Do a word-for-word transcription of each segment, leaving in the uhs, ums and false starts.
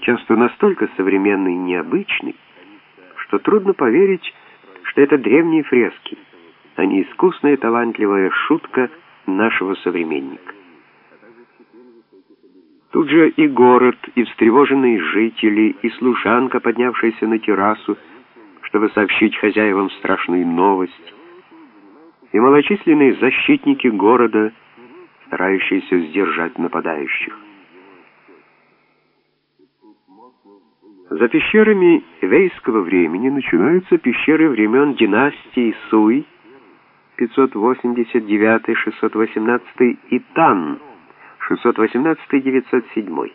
часто настолько современный и необычный, что трудно поверить, что это древние фрески, а не искусная и талантливая шутка нашего современника. Тут же и город, и встревоженные жители, и служанка, поднявшаяся на террасу, чтобы сообщить хозяевам страшную новость, и малочисленные защитники города, старающиеся сдержать нападающих. За пещерами вейского времени начинаются пещеры времен династии Суй, пятьсот восемьдесят девятый — шестьсот восемнадцатый, и Тан, шестьсот восемнадцатый — девятьсот седьмой.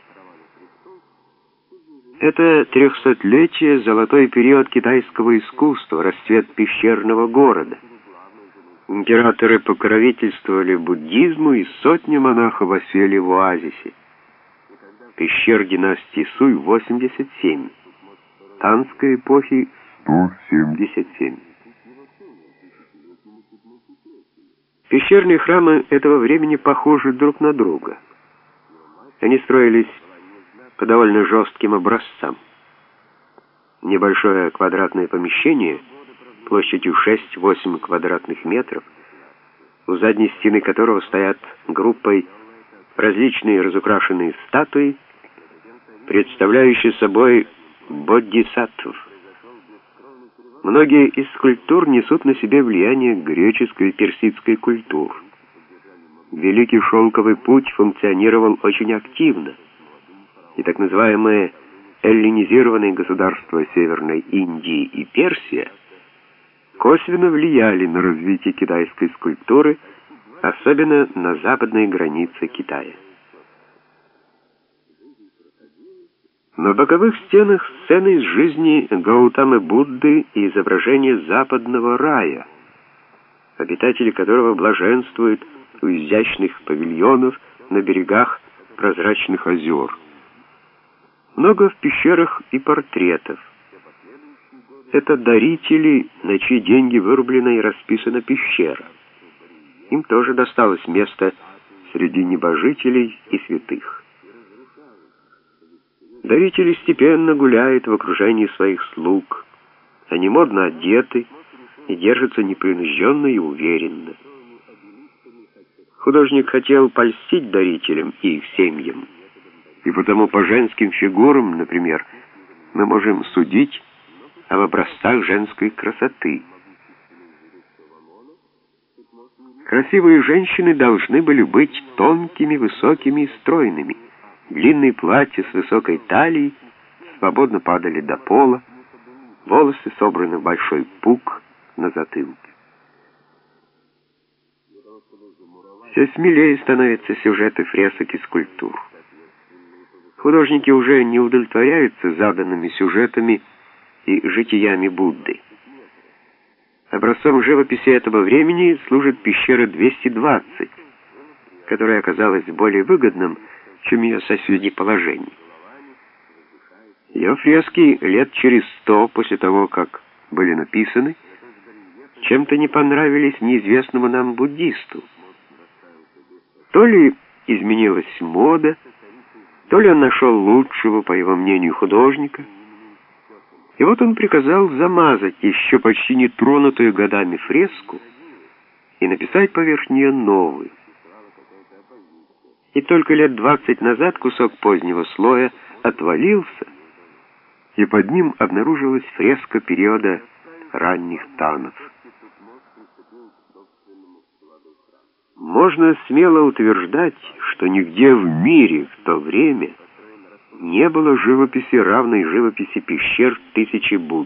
Это трехсотлетие, золотой период китайского искусства, расцвет пещерного города. Императоры покровительствовали буддизму, и сотни монахов осели в оазисе. Пещер династии Суй восемьдесят семь, Танской эпохи сто семьдесят семь. Пещерные храмы этого времени похожи друг на друга. Они строились по довольно жестким образцам. Небольшое квадратное помещение площадью шесть-восемь квадратных метров, у задней стены которого стоят группой различные разукрашенные статуи, представляющие собой бодхисаттв. Многие из скульптур несут на себе влияние греческой и персидской культур. Великий шелковый путь функционировал очень активно, и так называемые эллинизированные государства Северной Индии и Персия косвенно влияли на развитие китайской скульптуры, особенно на западной границе Китая. На боковых стенах сцены из жизни Гаутамы Будды и изображения западного рая, обитатели которого блаженствуют у изящных павильонов на берегах прозрачных озер. Много в пещерах и портретов. Это дарители, на чьи деньги вырублена и расписана пещера. Им тоже досталось место среди небожителей и святых. Дарители степенно гуляют в окружении своих слуг. Они модно одеты и держатся непринужденно и уверенно. Художник хотел польстить дарителям и их семьям, и потому по женским фигурам, например, мы можем судить об образцах женской красоты. Красивые женщины должны были быть тонкими, высокими и стройными. Длинные платья с высокой талией свободно падали до пола, волосы собраны в большой пук на затылке. Все смелее становятся сюжеты фресок и скульптур. Художники уже не удовлетворяются заданными сюжетами и житиями Будды. Образцом живописи этого времени служит пещера двести двадцать, которая оказалась более выгодным, чем ее соседи положение. Ее фрески лет через сто после того, как были написаны, чем-то не понравились неизвестному нам буддисту. То ли изменилась мода, то ли он нашел лучшего, по его мнению, художника, и вот он приказал замазать еще почти не тронутую годами фреску и написать поверх нее новую. И только лет двадцать назад кусок позднего слоя отвалился, и под ним обнаружилась фреска периода ранних танов. Можно смело утверждать, что нигде в мире в то время не было живописи, равной живописи пещер тысячи Будд.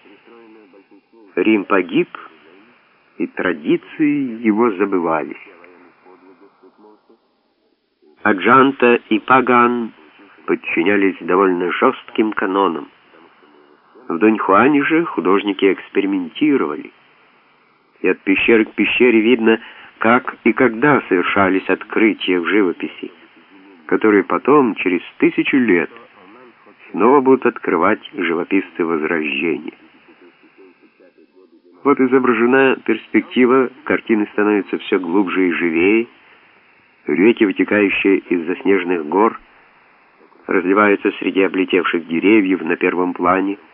Рим погиб, и традиции его забывались. Аджанта и Паган подчинялись довольно жестким канонам. В Дуньхуане же художники экспериментировали, и от пещеры к пещере видно, как и когда совершались открытия в живописи, которые потом, через тысячу лет, снова будут открывать живописцы Возрождения. Вот изображена перспектива, картины становятся все глубже и живее, реки, вытекающие из заснеженных гор, разливаются среди облетевших деревьев на первом плане.